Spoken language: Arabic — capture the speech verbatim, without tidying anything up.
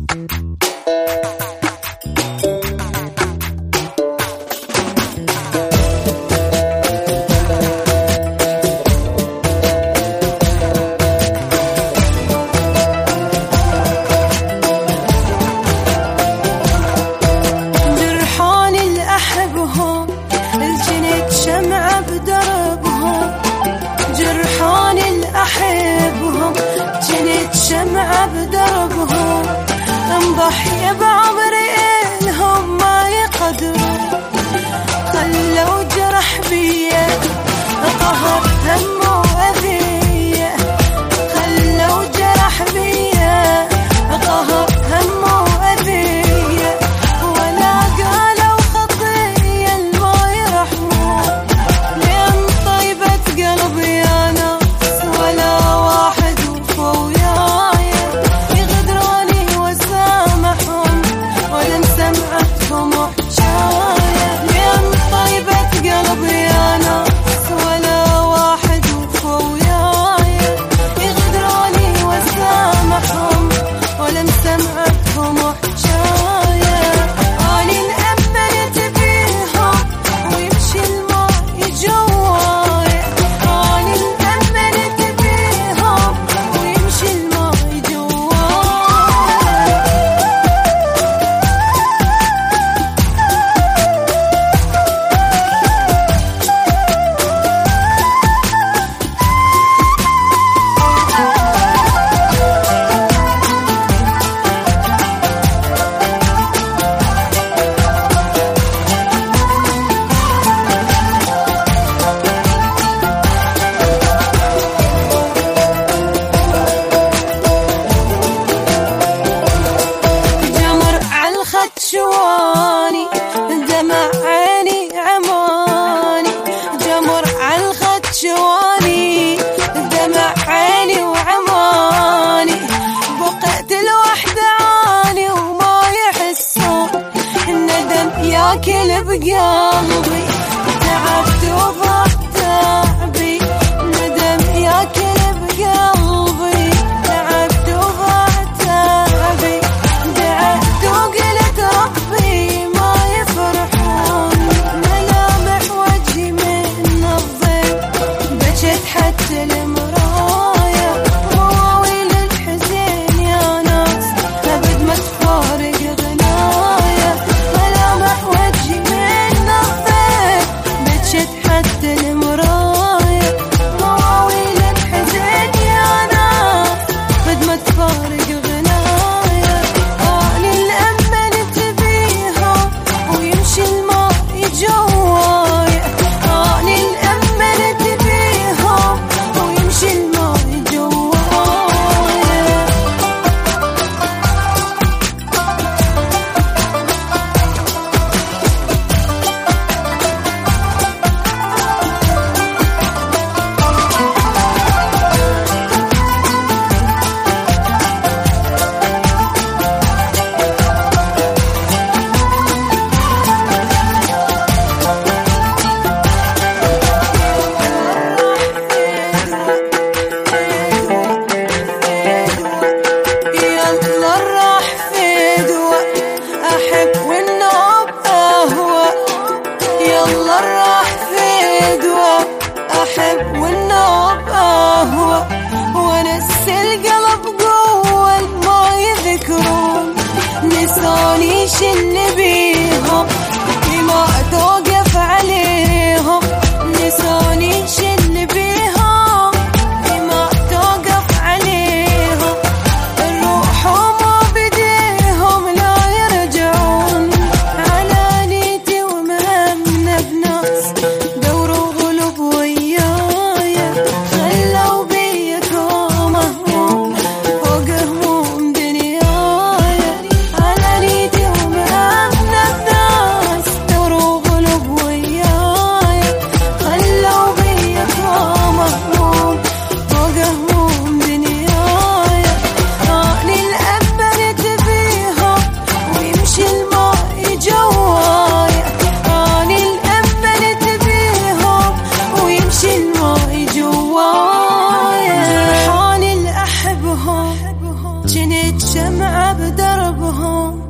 أحبهم جنيت شمعة بدربهم، انضحي بعمري إلهم ما يقدرون، خلوا جرح بيا قهر هم وأذية، خلوا جرح بيا قهر هم وأذية، ولا قالوا خطية ما يرحمون، لين طيبة قلبي يا ناس ولا واحد وفوا وياي يغدروني وسامحهم ولا مسمعتهم وحشاية، لين طيبة قلبي يا ناس ولا واحد وفوا وياي يغدروني وسامحهم ولا مسمعتهم وحشاية، أنا مأمنت بيهم ويمشي الماي جواي، أنا مأمنت بيهم ويمشي الماي جواي. جمر عالخد شواني دمع عيني عماني، جمر عالخد شواني دمع عيني وعماني، بقيت لوحدي عاني وما يحسون، الندم ياكل بقلبي تعبت وضاع تعبي، ندم ياكل بقلبي تعبت وضاع تعبي، دعت وقلت ربي ما يفرحون، ملامح وجهي من الضيق بجت حتى المرايا، مواويل الحزين يا ناس أبد ما تفارق غنايا، ملامح وجهي من الضيق بجت حتى المرايا، مواويل الحزين يا ناس أبد ما تفارق غنايا، أنا اللي أمنت بيهم ويمشي الماي جواي، أنا اللي أمنت بيهم ويمشي الماي جواي. جنيت شمعة بدربهم